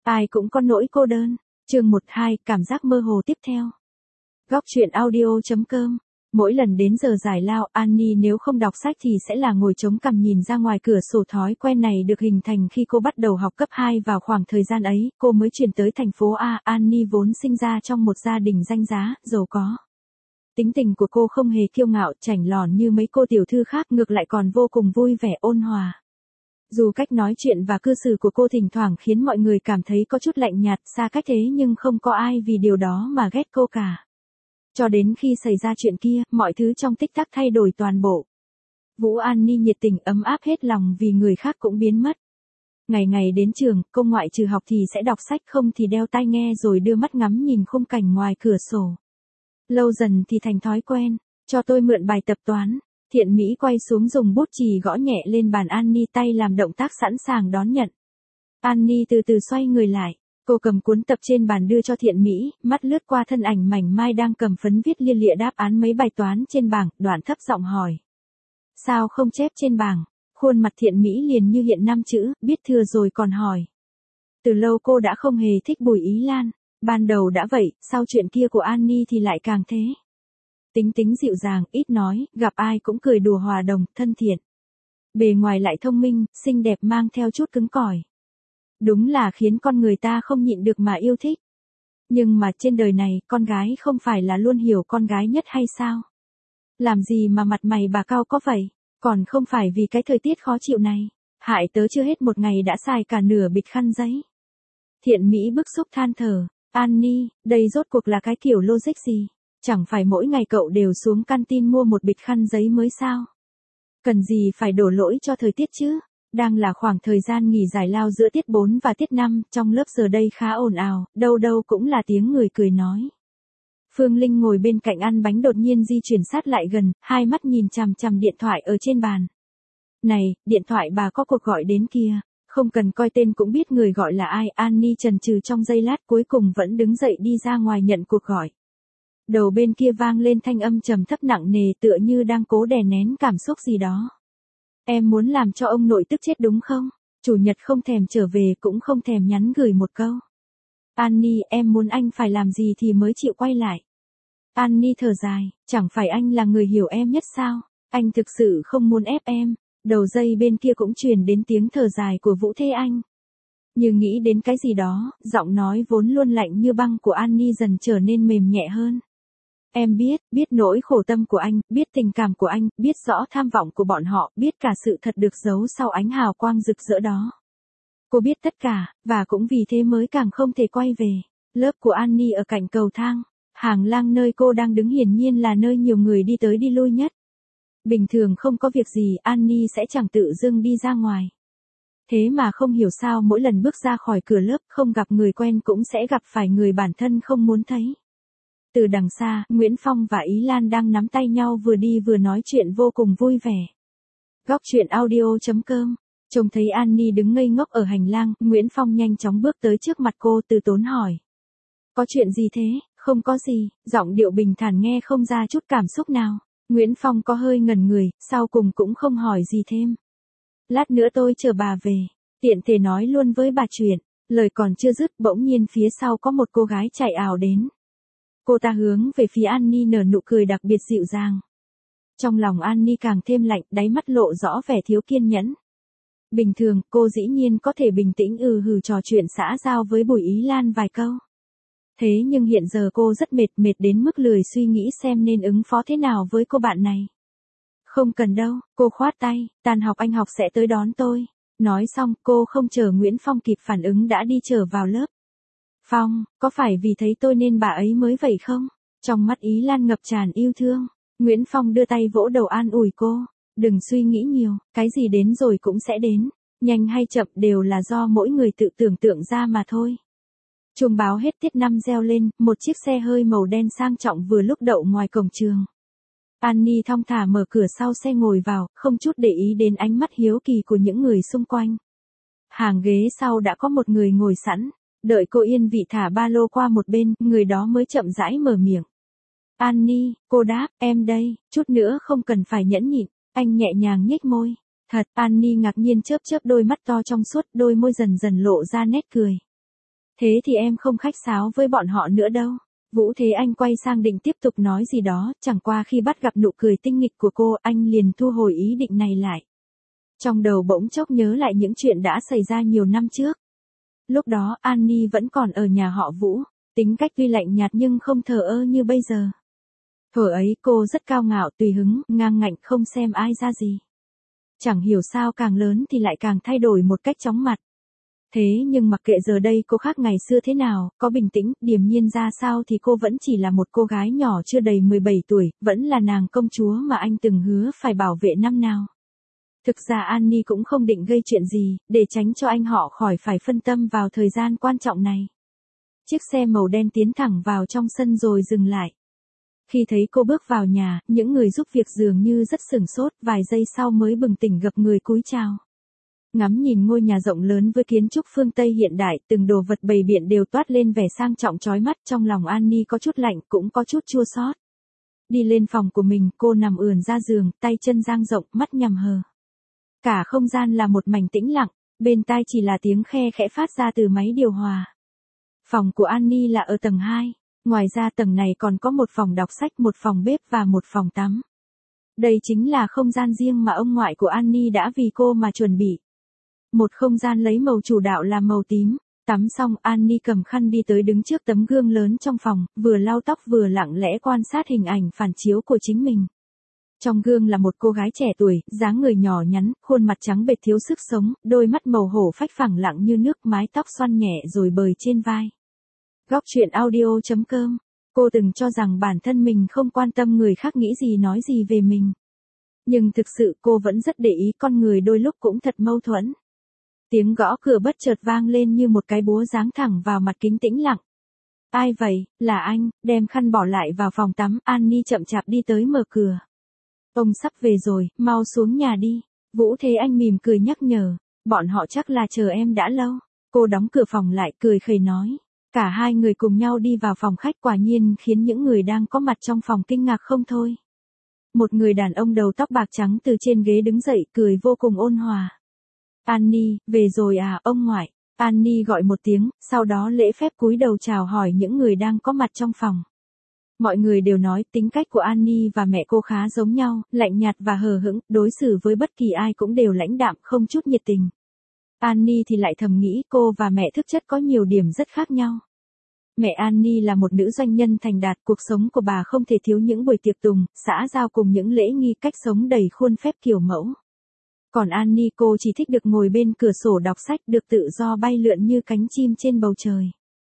Ai cũng có nỗi cô đơn. Chương 12, cảm giác mơ hồ tiếp theo. Góc truyện audio.com. Mỗi lần đến giờ giải lao, Annie nếu không đọc sách thì sẽ là ngồi chống cằm nhìn ra ngoài cửa sổ. Thói quen này được hình thành khi cô bắt đầu học cấp 2. Vào khoảng thời gian ấy, cô mới chuyển tới thành phố A. Annie vốn sinh ra trong một gia đình danh giá, giàu có. Tính tình của cô không hề kiêu ngạo, chảnh lòn như mấy cô tiểu thư khác, ngược lại còn vô cùng vui vẻ ôn hòa. Dù cách nói chuyện và cư xử của cô thỉnh thoảng khiến mọi người cảm thấy có chút lạnh nhạt, xa cách thế nhưng không có ai vì điều đó mà ghét cô cả. Cho đến khi xảy ra chuyện kia, mọi thứ trong tích tắc thay đổi toàn bộ. Vũ Annie nhiệt tình ấm áp hết lòng vì người khác cũng biến mất. Ngày ngày đến trường, cô ngoại trừ học thì sẽ đọc sách, không thì đeo tai nghe rồi đưa mắt ngắm nhìn khung cảnh ngoài cửa sổ. Lâu dần thì thành thói quen. Cho tôi mượn bài tập toán. Thiện Mỹ quay xuống dùng bút chì gõ nhẹ lên bàn Annie, tay làm động tác sẵn sàng đón nhận. Annie từ từ xoay người lại. Cô cầm cuốn tập trên bàn đưa cho Thiện Mỹ, mắt lướt qua thân ảnh mảnh mai đang cầm phấn viết lia lịa đáp án mấy bài toán trên bảng, đoạn thấp giọng hỏi. Sao không chép trên bảng? Khuôn mặt Thiện Mỹ liền như hiện 5 chữ, biết thừa rồi còn hỏi. Từ lâu cô đã không hề thích Bùi Ý Lan. Ban đầu đã vậy, sau chuyện kia của Annie thì lại càng thế. Tính tính dịu dàng, ít nói, gặp ai cũng cười đùa hòa đồng, thân thiện. Bề ngoài lại thông minh, xinh đẹp mang theo chút cứng cỏi. Đúng là khiến con người ta không nhịn được mà yêu thích. Nhưng mà trên đời này, con gái không phải là luôn hiểu con gái nhất hay sao? Làm gì mà mặt mày bà cao có vậy? Còn không phải vì cái thời tiết khó chịu này. Hại tớ chưa hết một ngày đã xài cả nửa bịch khăn giấy. Thiện Mỹ bức xúc than thở. Annie, đây rốt cuộc là cái kiểu logic gì? Chẳng phải mỗi ngày cậu đều xuống canteen mua một bịch khăn giấy mới sao? Cần gì phải đổ lỗi cho thời tiết chứ? Đang là khoảng thời gian nghỉ giải lao giữa tiết 4 và tiết 5, trong lớp giờ đây khá ồn ào, đâu đâu cũng là tiếng người cười nói. Phương Linh ngồi bên cạnh ăn bánh đột nhiên di chuyển sát lại gần, hai mắt nhìn chằm chằm điện thoại ở trên bàn. Này, điện thoại bà có cuộc gọi đến kìa. Không cần coi tên cũng biết người gọi là ai. Annie chần chừ trong giây lát, cuối cùng vẫn đứng dậy đi ra ngoài nhận cuộc gọi. Đầu bên kia vang lên thanh âm trầm thấp nặng nề, tựa như đang cố đè nén cảm xúc gì đó. Em muốn làm cho ông nội tức chết đúng không? Chủ nhật không thèm trở về cũng không thèm nhắn gửi một câu. Annie, em muốn anh phải làm gì thì mới chịu quay lại. Annie thở dài, chẳng phải anh là người hiểu em nhất sao? Anh thực sự không muốn ép em. Đầu dây bên kia cũng truyền đến tiếng thở dài của Vũ Thế Anh. Như nghĩ đến cái gì đó, giọng nói vốn luôn lạnh như băng của Annie dần trở nên mềm nhẹ hơn. Em biết nỗi khổ tâm của anh, biết tình cảm của anh, biết rõ tham vọng của bọn họ, biết cả sự thật được giấu sau ánh hào quang rực rỡ đó. Cô biết tất cả, và cũng vì thế mới càng không thể quay về. Lớp của Annie ở cạnh cầu thang. Hàng lang nơi cô đang đứng hiển nhiên là nơi nhiều người đi tới đi lui nhất. Bình thường không có việc gì, Annie sẽ chẳng tự dưng đi ra ngoài. Thế mà không hiểu sao mỗi lần bước ra khỏi cửa lớp, không gặp người quen cũng sẽ gặp phải người bản thân không muốn thấy. Từ đằng xa, Nguyễn Phong và Ý Lan đang nắm tay nhau vừa đi vừa nói chuyện vô cùng vui vẻ. Góc truyện audio.com. Trông thấy Annie đứng ngây ngốc ở hành lang, Nguyễn Phong nhanh chóng bước tới trước mặt cô, từ tốn hỏi. Có chuyện gì thế? Không có gì, giọng điệu bình thản nghe không ra chút cảm xúc nào. Nguyễn Phong có hơi ngẩn người, sau cùng cũng không hỏi gì thêm. Lát nữa tôi chờ bà về, tiện thể nói luôn với bà chuyện. Lời còn chưa dứt, bỗng nhiên phía sau có một cô gái chạy ào đến. Cô ta hướng về phía Annie nở nụ cười đặc biệt dịu dàng. Trong lòng Annie càng thêm lạnh, đáy mắt lộ rõ vẻ thiếu kiên nhẫn. Bình thường, cô dĩ nhiên có thể bình tĩnh hừ trò chuyện xã giao với Bùi Ý Lan vài câu. Thế nhưng hiện giờ cô rất mệt đến mức lười suy nghĩ xem nên ứng phó thế nào với cô bạn này. Không cần đâu, cô khoát tay, tan học anh học sẽ tới đón tôi. Nói xong, cô không chờ Nguyễn Phong kịp phản ứng đã đi trở vào lớp. Phong, có phải vì thấy tôi nên bà ấy mới vậy không? Trong mắt Ý Lan ngập tràn yêu thương. Nguyễn Phong đưa tay vỗ đầu an ủi cô. Đừng suy nghĩ nhiều, cái gì đến rồi cũng sẽ đến. Nhanh hay chậm đều là do mỗi người tự tưởng tượng ra mà thôi. Chuông báo hết tiết 5 reo lên, một chiếc xe hơi màu đen sang trọng vừa lúc đậu ngoài cổng trường. Annie thong thả mở cửa sau xe ngồi vào, không chút để ý đến ánh mắt hiếu kỳ của những người xung quanh. Hàng ghế sau đã có một người ngồi sẵn, đợi cô yên vị thả ba lô qua một bên, người đó mới chậm rãi mở miệng. Annie, cô đáp, em đây, chút nữa không cần phải nhẫn nhịn, anh nhẹ nhàng nhếch môi. Thật, Annie ngạc nhiên chớp chớp đôi mắt to trong suốt, đôi môi dần dần lộ ra nét cười. Thế thì em không khách sáo với bọn họ nữa đâu. Vũ Thế Anh quay sang định tiếp tục nói gì đó, chẳng qua khi bắt gặp nụ cười tinh nghịch của cô, anh liền thu hồi ý định này lại. Trong đầu bỗng chốc nhớ lại những chuyện đã xảy ra nhiều năm trước. Lúc đó Annie vẫn còn ở nhà họ Vũ, tính cách tuy lạnh nhạt nhưng không thờ ơ như bây giờ. Thuở ấy cô rất cao ngạo, tùy hứng, ngang ngạnh, không xem ai ra gì. Chẳng hiểu sao càng lớn thì lại càng thay đổi một cách chóng mặt. Thế nhưng mặc kệ giờ đây cô khác ngày xưa thế nào, có bình tĩnh, điềm nhiên ra sao thì cô vẫn chỉ là một cô gái nhỏ chưa đầy 17 tuổi, vẫn là nàng công chúa mà anh từng hứa phải bảo vệ năm nào. Thực ra Annie cũng không định gây chuyện gì, để tránh cho anh họ khỏi phải phân tâm vào thời gian quan trọng này. Chiếc xe màu đen tiến thẳng vào trong sân rồi dừng lại. Khi thấy cô bước vào nhà, những người giúp việc dường như rất sửng sốt, vài giây sau mới bừng tỉnh gập người cúi chào. Ngắm nhìn ngôi nhà rộng lớn với kiến trúc phương Tây hiện đại, từng đồ vật bày biện đều toát lên vẻ sang trọng chói mắt, trong lòng Annie có chút lạnh cũng có chút chua xót. Đi lên phòng của mình, cô nằm ườn ra giường, tay chân dang rộng, mắt nhắm hờ. Cả không gian là một mảnh tĩnh lặng, bên tai chỉ là tiếng khe khẽ phát ra từ máy điều hòa. Phòng của Annie là ở tầng 2, ngoài ra tầng này còn có một phòng đọc sách, một phòng bếp và một phòng tắm. Đây chính là không gian riêng mà ông ngoại của Annie đã vì cô mà chuẩn bị. Một không gian lấy màu chủ đạo là màu tím. Tắm xong Annie cầm khăn đi tới đứng trước tấm gương lớn trong phòng, vừa lau tóc vừa lặng lẽ quan sát hình ảnh phản chiếu của chính mình. Trong gương là một cô gái trẻ tuổi, dáng người nhỏ nhắn, khuôn mặt trắng bệch thiếu sức sống, đôi mắt màu hổ phách phẳng lặng như nước, mái tóc xoăn nhẹ rồi bời trên vai. Góc truyện audio.com. Cô từng cho rằng bản thân mình không quan tâm người khác nghĩ gì nói gì về mình. Nhưng thực sự cô vẫn rất để ý, con người đôi lúc cũng thật mâu thuẫn. Tiếng gõ cửa bất chợt vang lên như một cái búa giáng thẳng vào mặt kính tĩnh lặng. Ai vậy? Là anh. Đem khăn bỏ lại vào phòng tắm, Annie chậm chạp đi tới mở cửa. Ông sắp về rồi, mau xuống nhà đi. Vũ Thế Anh mỉm cười nhắc nhở. Bọn họ chắc là chờ em đã lâu. Cô đóng cửa phòng lại, cười khẩy nói. Cả hai người cùng nhau đi vào phòng khách, quả nhiên khiến những người đang có mặt trong phòng kinh ngạc không thôi. Một người đàn ông đầu tóc bạc trắng từ trên ghế đứng dậy, cười vô cùng ôn hòa. Annie, về rồi à, ông ngoại. Annie gọi một tiếng, sau đó lễ phép cúi đầu chào hỏi những người đang có mặt trong phòng. Mọi người đều nói tính cách của Annie và mẹ cô khá giống nhau, lạnh nhạt và hờ hững, đối xử với bất kỳ ai cũng đều lãnh đạm, không chút nhiệt tình. Annie thì lại thầm nghĩ cô và mẹ thực chất có nhiều điểm rất khác nhau. Mẹ Annie là một nữ doanh nhân thành đạt, cuộc sống của bà không thể thiếu những buổi tiệc tùng, xã giao cùng những lễ nghi, cách sống đầy khuôn phép kiểu mẫu. Còn Annie, cô chỉ thích được ngồi bên cửa sổ đọc sách, được tự do bay lượn như cánh chim trên bầu trời.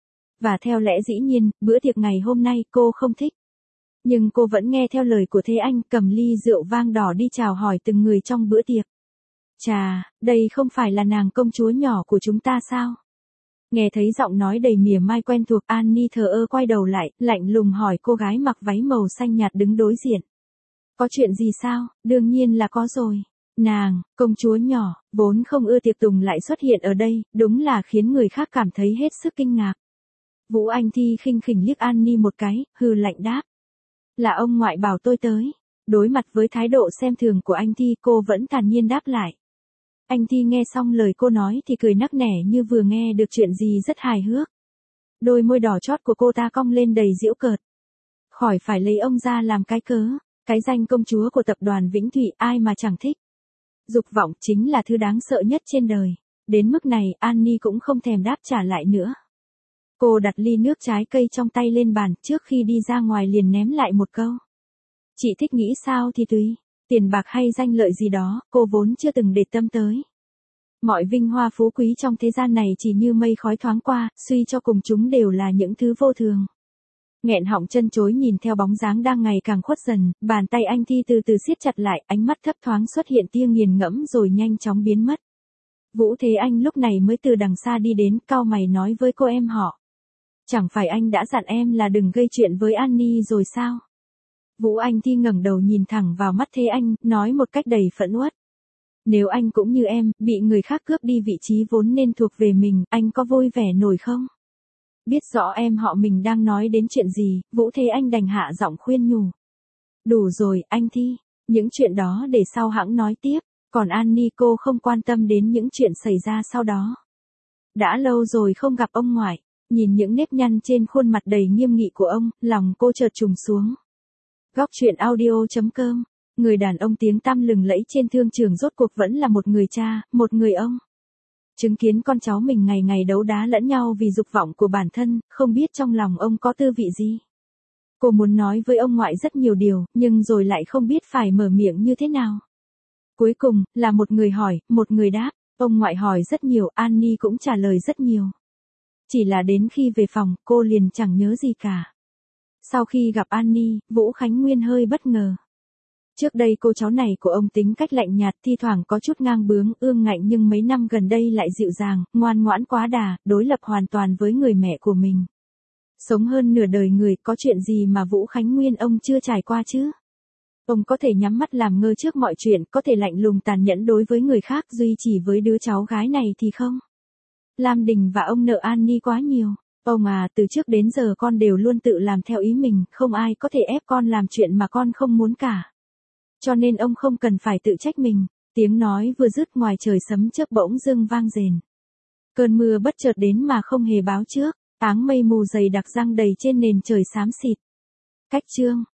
Và theo lẽ dĩ nhiên, bữa tiệc ngày hôm nay cô không thích. Nhưng cô vẫn nghe theo lời của Thế Anh, cầm ly rượu vang đỏ đi chào hỏi từng người trong bữa tiệc. Chà, đây không phải là nàng công chúa nhỏ của chúng ta sao? Nghe thấy giọng nói đầy mỉa mai quen thuộc, Annie thờ ơ quay đầu lại, lạnh lùng hỏi cô gái mặc váy màu xanh nhạt đứng đối diện. Có chuyện gì sao? Đương nhiên là có rồi. Nàng, công chúa nhỏ, vốn không ưa tiệc tùng lại xuất hiện ở đây, đúng là khiến người khác cảm thấy hết sức kinh ngạc. Vũ Anh Thi khinh khỉnh liếc Annie một cái, hừ lạnh đáp. Là ông ngoại bảo tôi tới. Đối mặt với thái độ xem thường của anh Thi, cô vẫn thản nhiên đáp lại. Anh Thi nghe xong lời cô nói thì cười nắc nẻ như vừa nghe được chuyện gì rất hài hước. Đôi môi đỏ chót của cô ta cong lên đầy giễu cợt. Khỏi phải lấy ông ra làm cái cớ, cái danh công chúa của tập đoàn Vĩnh Thụy ai mà chẳng thích. Dục vọng chính là thứ đáng sợ nhất trên đời. Đến mức này, Annie cũng không thèm đáp trả lại nữa. Cô đặt ly nước trái cây trong tay lên bàn, trước khi đi ra ngoài liền ném lại một câu. Chị thích nghĩ sao thì tùy, tiền bạc hay danh lợi gì đó, cô vốn chưa từng để tâm tới. Mọi vinh hoa phú quý trong thế gian này chỉ như mây khói thoáng qua, suy cho cùng chúng đều là những thứ vô thường. Nghẹn họng chân chối nhìn theo bóng dáng đang ngày càng khuất dần, bàn tay anh Thi từ từ siết chặt lại, ánh mắt thấp thoáng xuất hiện tia nghiền ngẫm rồi nhanh chóng biến mất. Vũ Thế Anh lúc này mới từ đằng xa đi đến, cau mày nói với cô em họ. Chẳng phải anh đã dặn em là đừng gây chuyện với Annie rồi sao? Vũ Anh Thi ngẩng đầu nhìn thẳng vào mắt Thế Anh, nói một cách đầy phẫn uất. Nếu anh cũng như em, bị người khác cướp đi vị trí vốn nên thuộc về mình, anh có vui vẻ nổi không? Biết rõ em họ mình đang nói đến chuyện gì, Vũ Thế Anh đành hạ giọng khuyên nhủ. Đủ rồi, anh Thi, những chuyện đó để sau hẵng nói tiếp, còn Annie cô không quan tâm đến những chuyện xảy ra sau đó. Đã lâu rồi không gặp ông ngoại, Nhìn những nếp nhăn trên khuôn mặt đầy nghiêm nghị của ông, lòng cô chợt trùng xuống. Góc truyện audio.com. Người đàn ông tiếng tăm lừng lẫy trên thương trường rốt cuộc vẫn là một người cha, một người ông. Chứng kiến con cháu mình ngày ngày đấu đá lẫn nhau vì dục vọng của bản thân, không biết trong lòng ông có tư vị gì. Cô muốn nói với ông ngoại rất nhiều điều, nhưng rồi lại không biết phải mở miệng như thế nào. Cuối cùng, là một người hỏi, một người đáp. Ông ngoại hỏi rất nhiều, Annie cũng trả lời rất nhiều. Chỉ là đến khi về phòng, cô liền chẳng nhớ gì cả. Sau khi gặp Annie, Vũ Khánh Nguyên hơi bất ngờ. Trước đây cô cháu này của ông tính cách lạnh nhạt, thi thoảng có chút ngang bướng, ương ngạnh, nhưng mấy năm gần đây lại dịu dàng, ngoan ngoãn quá đà, đối lập hoàn toàn với người mẹ của mình. Sống hơn nửa đời người, có chuyện gì mà Vũ Khánh Nguyên ông chưa trải qua chứ? Ông có thể nhắm mắt làm ngơ trước mọi chuyện, có thể lạnh lùng tàn nhẫn đối với người khác, duy chỉ với đứa cháu gái này thì không. Lam Đình và ông nợ Annie quá nhiều. Ông à, từ trước đến giờ con đều luôn tự làm theo ý mình, không ai có thể ép con làm chuyện mà con không muốn cả. Cho nên ông không cần phải tự trách mình. Tiếng nói vừa dứt, ngoài trời sấm chớp bỗng dưng vang rền. Cơn mưa bất chợt đến mà không hề báo trước, áng mây mù dày đặc giăng đầy trên nền trời xám xịt. Cách chương